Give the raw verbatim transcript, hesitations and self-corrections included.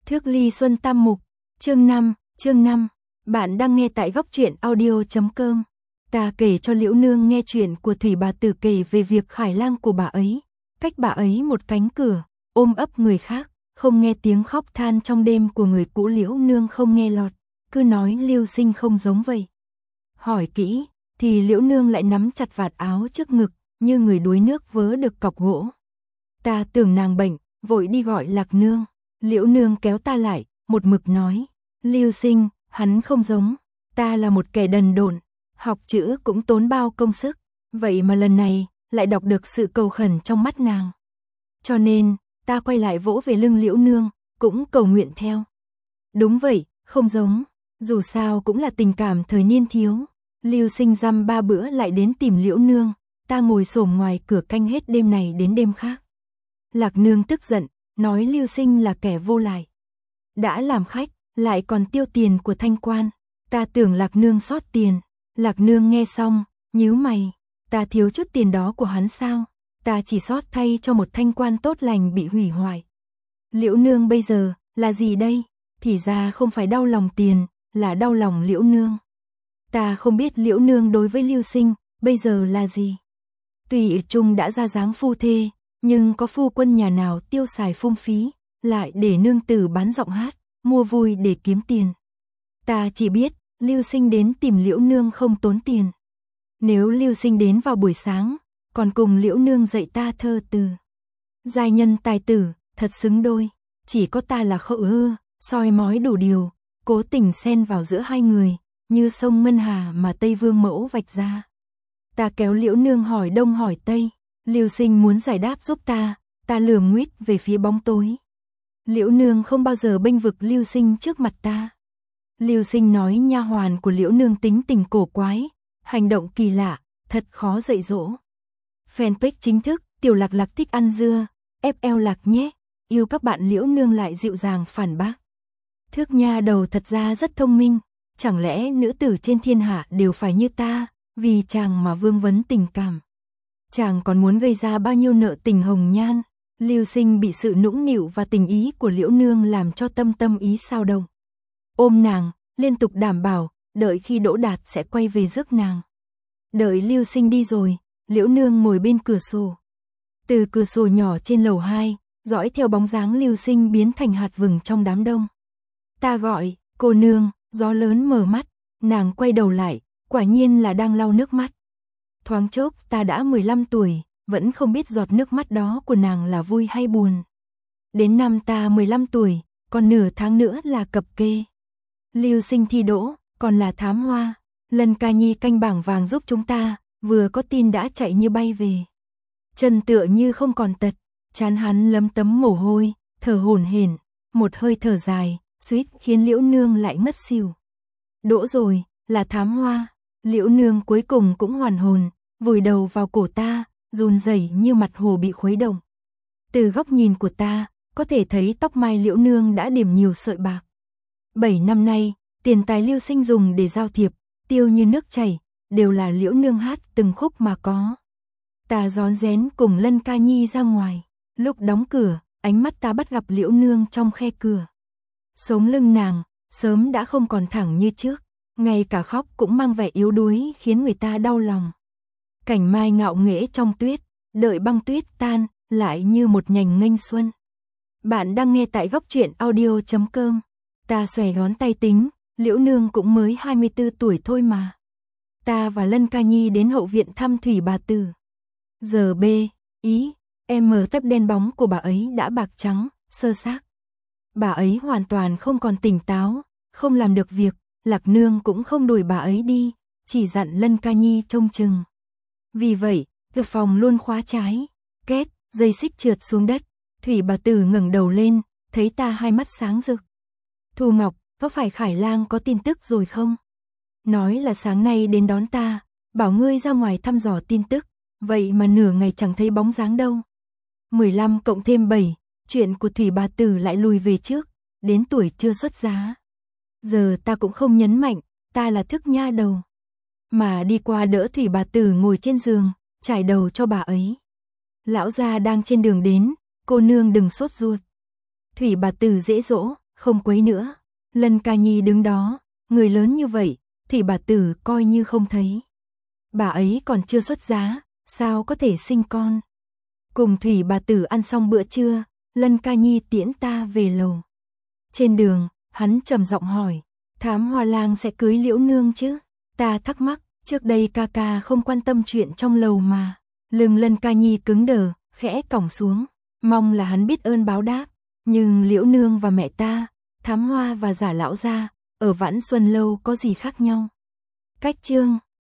Thước ly xuân tam mục, chương năm, chương năm. Bạn đang nghe tại góc truyện audio chấm com. Ta kể cho Liễu Nương nghe chuyện của Thủy bà tử kể về việc khải lang của bà ấy, cách bà ấy một cánh cửa, ôm ấp người khác, không nghe tiếng khóc than trong đêm của người cũ. Liễu Nương không nghe lọt, cứ nói Lưu Sinh không giống vậy. Hỏi kỹ, thì Liễu Nương lại nắm chặt vạt áo trước ngực, như người đuối nước vớ được cọc gỗ. Ta tưởng nàng bệnh, vội đi gọi Lạc Nương. Liễu Nương kéo ta lại, một mực nói, Lưu Sinh, hắn không giống, ta là một kẻ đần độn, học chữ cũng tốn bao công sức, vậy mà lần này, lại đọc được sự cầu khẩn trong mắt nàng. Cho nên, ta quay lại vỗ về lưng Liễu Nương, cũng cầu nguyện theo. Đúng vậy, không giống, dù sao cũng là tình cảm thời niên thiếu. Lưu Sinh dăm ba bữa lại đến tìm Liễu Nương, ta ngồi xổm ngoài cửa canh hết đêm này đến đêm khác. Lạc Nương tức giận, nói Lưu Sinh là kẻ vô lại. Đã làm khách, lại còn tiêu tiền của thanh quan. Ta tưởng Lạc Nương sót tiền. Lạc Nương nghe xong, nhíu mày. Ta thiếu chút tiền đó của hắn sao? Ta chỉ sót thay cho một thanh quan tốt lành bị hủy hoại. Liễu Nương bây giờ, là gì đây? Thì ra không phải đau lòng tiền, là đau lòng Liễu Nương. Ta không biết Liễu Nương đối với Lưu Sinh, bây giờ là gì? Tuy chung đã ra dáng phu thê, nhưng có phu quân nhà nào tiêu xài phung phí, lại để nương tử bán giọng hát, mua vui để kiếm tiền. Ta chỉ biết, Lưu Sinh đến tìm Liễu Nương không tốn tiền. Nếu Lưu Sinh đến vào buổi sáng, còn cùng Liễu Nương dạy ta thơ từ. Giai nhân tài tử, thật xứng đôi, chỉ có ta là khẩu ư, soi mói đủ điều, cố tình xen vào giữa hai người, như sông Ngân Hà mà Tây Vương mẫu vạch ra. Ta kéo Liễu Nương hỏi đông hỏi tây. Lưu Sinh muốn giải đáp giúp ta, ta lườm nguýt về phía bóng tối. Liễu Nương không bao giờ bênh vực Lưu Sinh trước mặt ta. Lưu Sinh nói nha hoàn của Liễu Nương tính tình cổ quái, hành động kỳ lạ, thật khó dạy dỗ. Fanpage chính thức, Tiểu Lạc Lạc thích ăn dưa, ép eo Lạc nhé, yêu các bạn. Liễu Nương lại dịu dàng phản bác. Thước nha đầu thật ra rất thông minh, chẳng lẽ nữ tử trên thiên hạ đều phải như ta, vì chàng mà vương vấn tình cảm. Chàng còn muốn gây ra bao nhiêu nợ tình hồng nhan. Lưu Sinh bị sự nũng nịu và tình ý của Liễu Nương làm cho tâm tâm ý sao động. Ôm nàng, liên tục đảm bảo, đợi khi đỗ đạt sẽ quay về rước nàng. Đợi Lưu Sinh đi rồi, Liễu Nương ngồi bên cửa sổ. Từ cửa sổ nhỏ trên lầu hai, dõi theo bóng dáng Lưu Sinh biến thành hạt vừng trong đám đông. Ta gọi, cô nương, gió lớn mở mắt, nàng quay đầu lại, quả nhiên là đang lau nước mắt. Thoáng chốc ta đã mười lăm tuổi, vẫn không biết giọt nước mắt đó của nàng là vui hay buồn. Đến năm ta mười lăm tuổi, còn nửa tháng nữa là cập kê. Lưu Sinh thi đỗ, còn là thám hoa. Lân Ca Nhi canh bảng vàng giúp chúng ta, vừa có tin đã chạy như bay về. Chân tựa như không còn tật, trán hắn lấm tấm mồ hôi, thở hổn hển, một hơi thở dài, suýt khiến Liễu Nương lại ngất xỉu. Đỗ rồi, là thám hoa. Liễu Nương cuối cùng cũng hoàn hồn, vùi đầu vào cổ ta, run rẩy như mặt hồ bị khuấy động. Từ góc nhìn của ta, có thể thấy tóc mai Liễu Nương đã điểm nhiều sợi bạc. Bảy năm nay, tiền tài Lưu Sinh dùng để giao thiệp, tiêu như nước chảy, đều là Liễu Nương hát từng khúc mà có. Ta rón rén cùng Lân Ca Nhi ra ngoài, lúc đóng cửa, ánh mắt ta bắt gặp Liễu Nương trong khe cửa. Sống lưng nàng, sớm đã không còn thẳng như trước. Ngay cả khóc cũng mang vẻ yếu đuối khiến người ta đau lòng. Cảnh mai ngạo nghễ trong tuyết, đợi băng tuyết tan, lại như một nhành nghênh xuân. Bạn đang nghe tại góc truyện audio chấm com. Ta xòe ngón tay tính, Liễu Nương cũng mới hai mươi tư tuổi thôi mà. Ta và Lân Ca Nhi đến hậu viện thăm Thủy bà tử. Giờ B, ý, em mở tấp đen bóng của bà ấy đã bạc trắng, sơ xác. Bà ấy hoàn toàn không còn tỉnh táo, không làm được việc. Lạc Nương cũng không đuổi bà ấy đi, chỉ dặn Lân Ca Nhi trông chừng. Vì vậy, cửa phòng luôn khóa trái. Két, dây xích trượt xuống đất. Thủy bà tử ngẩng đầu lên, thấy ta hai mắt sáng rực. Thu Ngọc, có phải Khải Lang có tin tức rồi không? Nói là sáng nay đến đón ta, bảo ngươi ra ngoài thăm dò tin tức, vậy mà nửa ngày chẳng thấy bóng dáng đâu. mười lăm cộng thêm bảy, chuyện của Thủy bà tử lại lùi về trước, đến tuổi chưa xuất giá. Giờ ta cũng không nhấn mạnh, ta là thức nha đầu. Mà đi qua đỡ Thủy bà tử ngồi trên giường, trải đầu cho bà ấy. Lão gia đang trên đường đến, cô nương đừng sốt ruột. Thủy bà tử dễ dỗ, không quấy nữa. Lân Ca Nhi đứng đó, người lớn như vậy, thì bà tử coi như không thấy. Bà ấy còn chưa xuất giá, sao có thể sinh con. Cùng Thủy bà tử ăn xong bữa trưa, Lân Ca Nhi tiễn ta về lầu. Trên đường, hắn trầm giọng hỏi, Thám Hoa Lang sẽ cưới Liễu Nương chứ? Ta thắc mắc, trước đây ca ca không quan tâm chuyện trong lầu mà. Lưng Lân Ca Nhi cứng đờ, khẽ còng xuống, mong là hắn biết ơn báo đáp. Nhưng Liễu Nương và mẹ ta, Thám Hoa và Giả lão gia, ở Vãn Xuân lâu có gì khác nhau? Cách chương